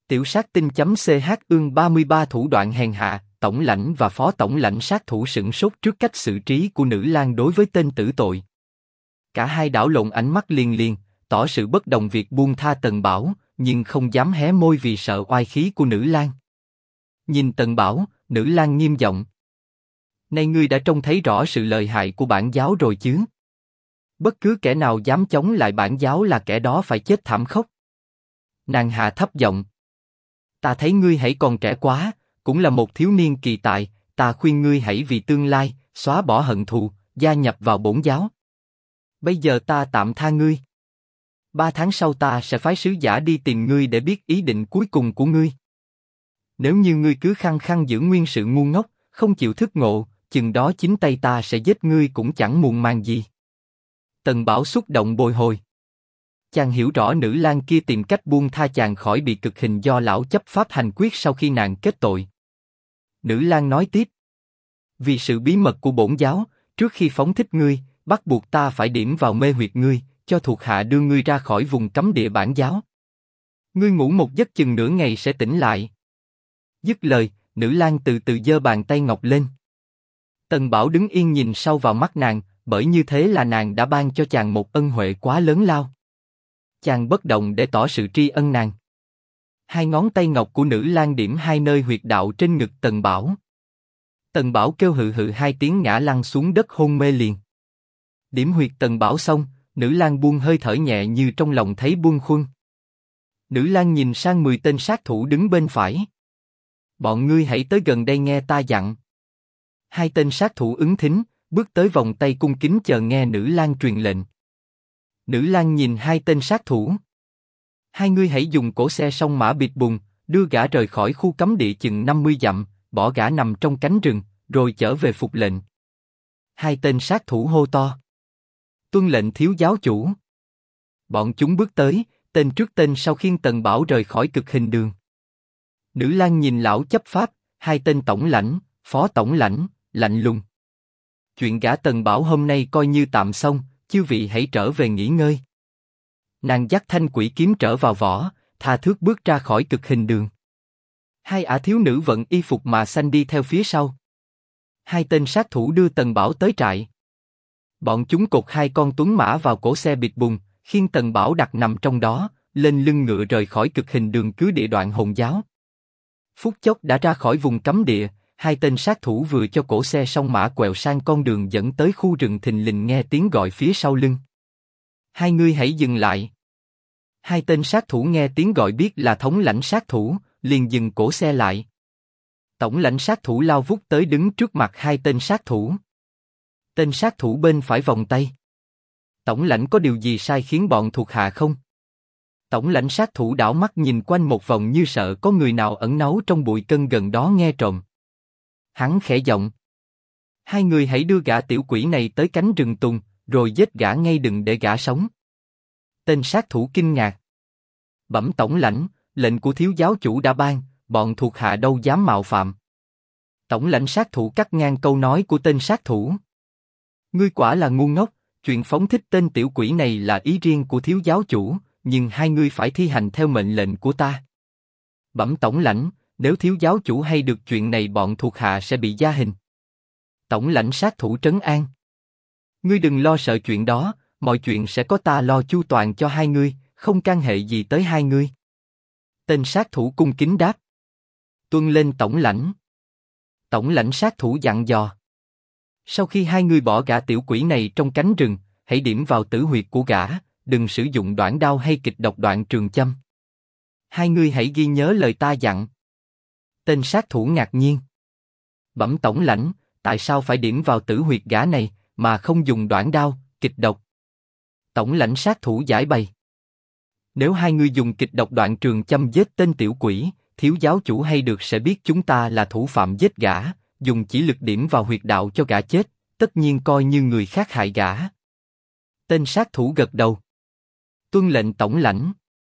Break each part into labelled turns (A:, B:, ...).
A: Tiểu sát tinh.ch ương 33 thủ đoạn hèn hạ, tổng lãnh và phó tổng lãnh sát thủ sửng sốt trước cách xử trí của nữ lang đối với tên tử tội. Cả hai đảo lộn ánh mắt liền liền, tỏ sự bất đồng việc buông tha Tần Bảo, nhưng không dám hé môi vì sợ oai khí của nữ lang. Nhìn Tần Bảo, nữ lang nghiêm giọng: "Nay ngươi đã trông thấy rõ sự lợi hại của bản giáo rồi chứ? Bất cứ kẻ nào dám chống lại bản giáo là kẻ đó phải chết thảm khốc." Nàng hạ thấp giọng: "Ta thấy ngươi hãy còn trẻ quá, cũng là một thiếu niên kỳ tài, ta khuyên ngươi hãy vì tương lai, xóa bỏ hận thù, gia nhập vào bổn giáo. Bây giờ ta tạm tha ngươi. 3 tháng sau ta sẽ phái sứ giả đi tìm ngươi để biết ý định cuối cùng của ngươi. Nếu như ngươi cứ khăng khăng giữ nguyên sự ngu ngốc, không chịu thức ngộ, chừng đó chính tay ta sẽ giết ngươi cũng chẳng muộn màng gì." Tần Bảo xúc động bồi hồi. Chàng hiểu rõ nữ lang kia tìm cách buông tha chàng khỏi bị cực hình do lão chấp pháp hành quyết sau khi nàng kết tội. Nữ lang nói tiếp: "Vì sự bí mật của bổn giáo, trước khi phóng thích ngươi, bắt buộc ta phải điểm vào mê huyệt ngươi, cho thuộc hạ đưa ngươi ra khỏi vùng cấm địa bản giáo. Ngươi ngủ một giấc chừng nửa ngày sẽ tỉnh lại." Dứt lời, nữ lang từ từ giơ bàn tay ngọc lên. Tần Bảo đứng yên nhìn sâu vào mắt nàng, bởi như thế là nàng đã ban cho chàng một ân huệ quá lớn lao. Chàng bất động để tỏ sự tri ân nàng. Hai ngón tay ngọc của nữ lang điểm hai nơi huyệt đạo trên ngực Tần Bảo. Tần Bảo kêu hự hự 2 tiếng ngã lăn xuống đất hôn mê liền. Điểm huyệt Tần Bảo xong, nữ lang buông hơi thở nhẹ như trong lòng thấy buông khuâng. Nữ lang nhìn sang 10 tên sát thủ đứng bên phải. "Bọn ngươi hãy tới gần đây nghe ta dặn." 2 tên sát thủ ứng thính, bước tới vòng tay cung kính chờ nghe nữ lang truyền lệnh. Nữ lang nhìn 2 tên sát thủ: "Hai ngươi hãy dùng cỗ xe song mã bịt bùng, đưa gã rời khỏi khu cấm địa chừng 50 dặm, bỏ gã nằm trong cánh rừng, rồi trở về phục lệnh." 2 tên sát thủ hô to: "Tuân lệnh thiếu giáo chủ." Bọn chúng bước tới, tên trước tên sau khiêng Tần Bảo rời khỏi cực hình đường. Nữ lang nhìn lão chấp pháp, 2 tên tổng lãnh, phó tổng lãnh, lạnh lùng: "Chuyện gã Tần Bảo hôm nay coi như tạm xong, chư vị hãy trở về nghỉ ngơi." Nàng dắt thanh quỷ kiếm trở vào vỏ, tha thước bước ra khỏi cực hình đường. 2 ả thiếu nữ vận y phục mà xanh đi theo phía sau. 2 tên sát thủ đưa Tần Bảo tới trại. Bọn chúng cột 2 con tuấn mã vào cổ xe bịt bùng, khiêng Tần Bảo đặt nằm trong đó, lên lưng ngựa rời khỏi cực hình đường cứ địa đoạn hồn giáo. Phút chốc đã ra khỏi vùng cấm địa. 2 tên sát thủ vừa cho cổ xe song mã quẹo sang con đường dẫn tới khu rừng, thình lình nghe tiếng gọi phía sau lưng: "Hai ngươi hãy dừng lại." 2 tên sát thủ nghe tiếng gọi biết là thống lãnh sát thủ, liền dừng cổ xe lại. Tổng lãnh sát thủ lao vút tới đứng trước mặt 2 tên sát thủ. Tên sát thủ bên phải vòng tay: "Tổng lãnh có điều gì sai khiến bọn thuộc hạ không?" Tổng lãnh sát thủ đảo mắt nhìn quanh một vòng như sợ có người nào ẩn náu trong bụi cân gần đó nghe trộm. Hắn khẽ giọng: "Hai người hãy đưa gã tiểu quỷ này tới cánh rừng tùng, rồi giết gã ngay, đừng để gã sống." Tên sát thủ kinh ngạc: "Bẩm tổng lãnh, lệnh của thiếu giáo chủ đã ban, bọn thuộc hạ đâu dám mạo phạm." Tổng lãnh sát thủ cắt ngang câu nói của tên sát thủ: "Ngươi quả là ngu ngốc, chuyện phóng thích tên tiểu quỷ này là ý riêng của thiếu giáo chủ, nhưng hai ngươi phải thi hành theo mệnh lệnh của ta." "Bẩm tổng lãnh, nếu thiếu giáo chủ hay được chuyện này bọn thuộc hạ sẽ bị gia hình." Tổng lãnh sát thủ trấn an: "Ngươi đừng lo sợ chuyện đó, mọi chuyện sẽ có ta lo chu toàn cho hai ngươi, không can hệ gì tới hai ngươi." Tên sát thủ cung kính đáp: "Tuân lên tổng lãnh." Tổng lãnh sát thủ dặn dò: "Sau khi hai ngươi bỏ gã tiểu quỷ này trong cánh rừng, hãy điểm vào tử huyệt của gã, đừng sử dụng đoạn đao hay kịch độc đoạn trường châm. Hai ngươi hãy ghi nhớ lời ta dặn." Tên sát thủ ngạc nhiên: "Bẩm tổng lãnh, tại sao phải điểm vào tử huyệt gã này, mà không dùng đoạn đao, kịch độc?" Tổng lãnh sát thủ giải bày: "Nếu hai ngươi dùng kịch độc đoạn trường châm giết tên tiểu quỷ, thiếu giáo chủ hay được sẽ biết chúng ta là thủ phạm giết gã, dùng chỉ lực điểm vào huyệt đạo cho gã chết, tất nhiên coi như người khác hại gã." Tên sát thủ gật đầu: "Tuân lệnh tổng lãnh."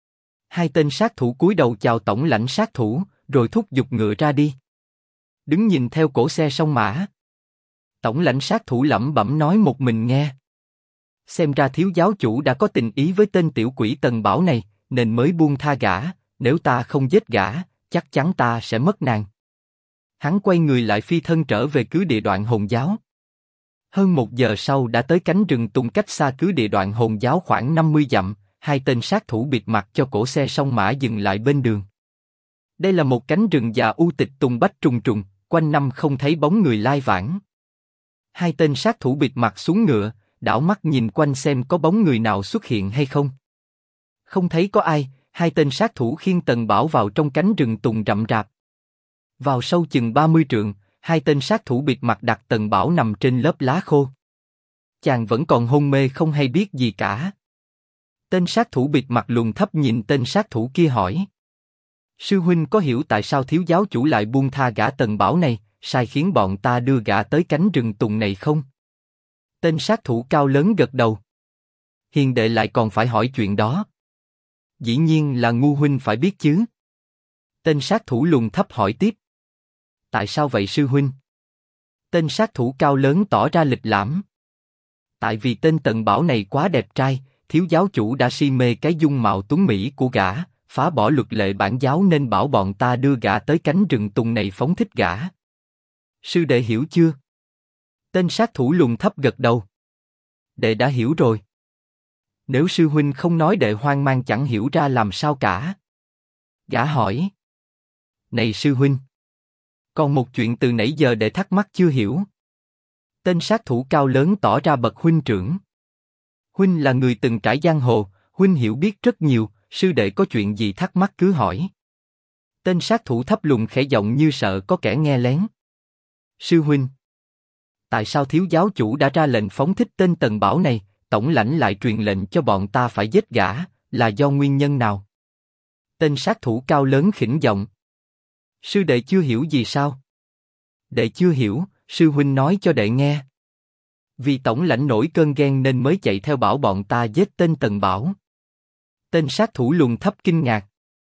A: 2 tên sát thủ cúi đầu chào tổng lãnh sát thủ, rồi thúc giục ngựa ra đi. Đứng nhìn theo cổ xe song mã. Tổng lãnh sát thủ lẩm bẩm nói một mình nghe: "Xem ra thiếu giáo chủ đã có tình ý với tên tiểu quỷ Tần Bảo này, nên mới buông tha gã, Nếu ta không giết gã, chắc chắn ta sẽ mất nàng. Hắn quay người lại phi thân trở về cứ địa đoạn hồn giáo. Hơn 1 giờ sau đã tới cánh rừng tùng cách xa cứ địa đoạn hồn giáo khoảng 50 dặm, hai tên sát thủ bịt mặt cho cổ xe song mã dừng lại bên đường. Đây là một cánh rừng già u tịch tùng bách trùng trùng, quanh năm không thấy bóng người lai vãng. Hai tên sát thủ bịt mặt xuống ngựa, đảo mắt nhìn quanh xem có bóng người nào xuất hiện hay không. Không thấy có ai, hai tên sát thủ khiêng Tần Bảo vào trong cánh rừng tùng rậm rạp. Vào sâu chừng 30 trượng, hai tên sát thủ bịt mặt đặt Tần Bảo nằm trên lớp lá khô. Chàng vẫn còn hôn mê không hay biết gì cả. Tên sát thủ bịt mặt luồn thấp nhìn tên sát thủ kia hỏi: Sư huynh có hiểu tại sao thiếu giáo chủ lại buông tha gã Tần Bảo này, sai khiến bọn ta đưa gã tới cánh rừng tùng này không? Tên sát thủ cao lớn gật đầu. Hiền đệ lại còn phải hỏi chuyện đó. Dĩ nhiên là ngu huynh phải biết chứ. Tên sát thủ luồn thấp hỏi tiếp. Tại sao vậy sư huynh? Tên sát thủ cao lớn tỏ ra lịch lãm. Tại vì tên Tần Bảo này quá đẹp trai, thiếu giáo chủ đã si mê cái dung mạo tuấn mỹ của gã, phá bỏ luật lệ bản giáo nên bảo bọn ta đưa gã tới cánh rừng tùng này phóng thích gã. Sư đệ hiểu chưa? Tên sát thủ luồn thấp gật đầu. Đệ đã hiểu rồi. Nếu sư huynh không nói đệ hoang mang chẳng hiểu ra làm sao cả. Gã hỏi. Này sư huynh, còn một chuyện từ nãy giờ đệ thắc mắc chưa hiểu. Tên sát thủ cao lớn tỏ ra bậc huynh trưởng. Huynh là người từng trải giang hồ, huynh hiểu biết rất nhiều, sư đệ có chuyện gì thắc mắc cứ hỏi. Tên sát thủ thấp lùng khẽ giọng như sợ có kẻ nghe lén. Sư huynh, tại sao thiếu giáo chủ đã ra lệnh phóng thích tên Tần Bảo này, tổng lãnh lại truyền lệnh cho bọn ta phải giết gã, là do nguyên nhân nào? Tên sát thủ cao lớn khỉnh giọng. Sư đệ chưa hiểu gì sao? Đệ chưa hiểu, sư huynh nói cho đệ nghe. Vì tổng lãnh nổi cơn ghen nên mới chạy theo bảo bọn ta giết tên Tần Bảo. Tên sát thủ luồn thấp kinh ngạc.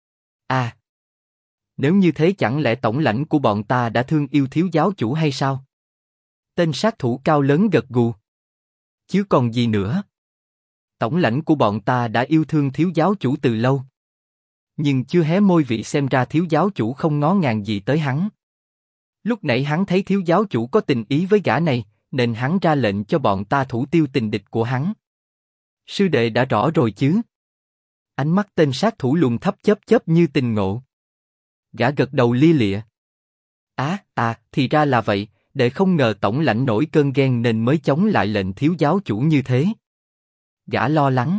A: À, nếu như thế chẳng lẽ tổng lãnh của bọn ta đã thương yêu thiếu giáo chủ hay sao? Tên sát thủ cao lớn gật gù. Chứ còn gì nữa? Tổng lãnh của bọn ta đã yêu thương thiếu giáo chủ từ lâu. Nhưng chưa hé môi vị xem ra thiếu giáo chủ không ngó ngàng gì tới hắn. Lúc nãy hắn thấy thiếu giáo chủ có tình ý với gã này, nên hắn ra lệnh cho bọn ta thủ tiêu tình địch của hắn. Sư đệ đã rõ rồi chứ? Ánh mắt tên sát thủ luồn thấp chớp chớp như tình ngộ. Gã gật đầu lia lịa. Thì ra là vậy, đệ không ngờ tổng lãnh nổi cơn ghen nên mới chống lại lệnh thiếu giáo chủ như thế. Gã lo lắng.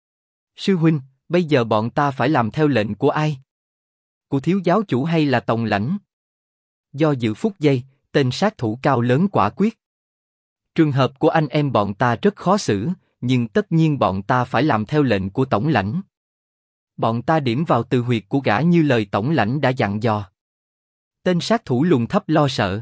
A: Sư huynh, bây giờ bọn ta phải làm theo lệnh của ai? Của thiếu giáo chủ hay là tổng lãnh? Do dự phút giây, tên sát thủ cao lớn quả quyết. Trường hợp của anh em bọn ta rất khó xử, nhưng tất nhiên bọn ta phải làm theo lệnh của tổng lãnh. Bọn ta điểm vào từ huyệt của gã như lời tổng lãnh đã dặn dò. Tên sát thủ luồn thấp lo sợ.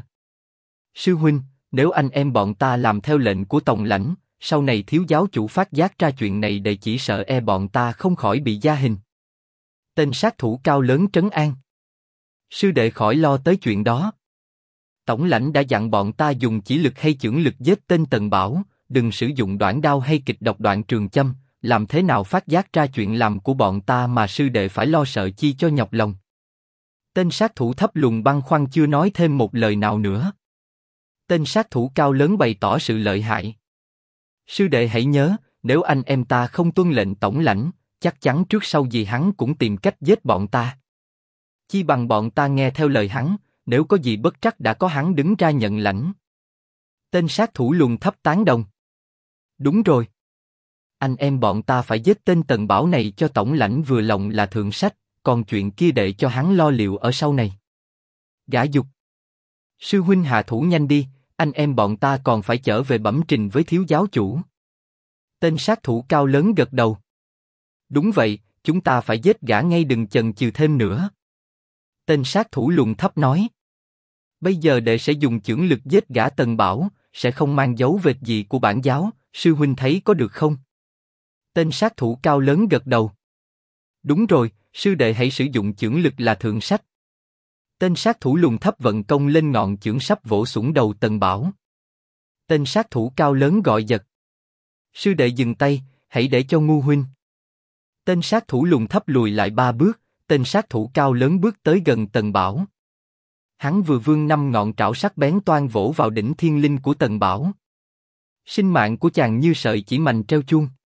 A: Sư huynh, nếu anh em bọn ta làm theo lệnh của tổng lãnh, sau này thiếu giáo chủ phát giác ra chuyện này để chỉ sợ bọn ta không khỏi bị gia hình. Tên sát thủ cao lớn trấn an. Sư đệ khỏi lo tới chuyện đó. Tổng lãnh đã dặn bọn ta dùng chỉ lực hay chưởng lực giết tên Tần Bảo, đừng sử dụng đoạn đao hay kịch độc đoạn trường châm, làm thế nào phát giác ra chuyện làm của bọn ta mà sư đệ phải lo sợ chi cho nhọc lòng. Tên sát thủ thấp lùn băn khoăn chưa nói thêm một lời nào nữa. Tên sát thủ cao lớn bày tỏ sự lợi hại. Sư đệ hãy nhớ, nếu anh em ta không tuân lệnh tổng lãnh, chắc chắn trước sau gì hắn cũng tìm cách giết bọn ta. Chi bằng bọn ta nghe theo lời hắn, nếu có gì bất trắc đã có hắn đứng ra nhận lãnh. Tên sát thủ luồn thấp tán đồng. Đúng rồi. Anh em bọn ta phải giết tên Tần Bảo này cho tổng lãnh vừa lòng là thượng sách, còn chuyện kia để cho hắn lo liệu ở sau này. Gã dục. Sư huynh hạ thủ nhanh đi, anh em bọn ta còn phải trở về bẩm trình với thiếu giáo chủ. Tên sát thủ cao lớn gật đầu. Đúng vậy, chúng ta phải giết gã ngay đừng chần chừ thêm nữa. Tên sát thủ luồn thấp nói. Bây giờ đệ sẽ dùng chưởng lực giết gã Tần Bảo, sẽ không mang dấu vết gì của bản giáo, sư huynh thấy có được không? Tên sát thủ cao lớn gật đầu. Đúng rồi, sư đệ hãy sử dụng chưởng lực là thượng sách. Tên sát thủ luồn thấp vận công lên ngọn chưởng sắp vỗ sủng đầu Tần Bảo. Tên sát thủ cao lớn gọi giật. Sư đệ dừng tay, hãy để cho ngu huynh. Tên sát thủ luồn thấp lùi lại 3 bước, tên sát thủ cao lớn bước tới gần Tần Bảo. Hắn vừa vươn 5 ngọn trảo sắc bén toang vỗ vào đỉnh thiên linh của Tần Bảo. Sinh mạng của chàng như sợi chỉ mành treo chuông.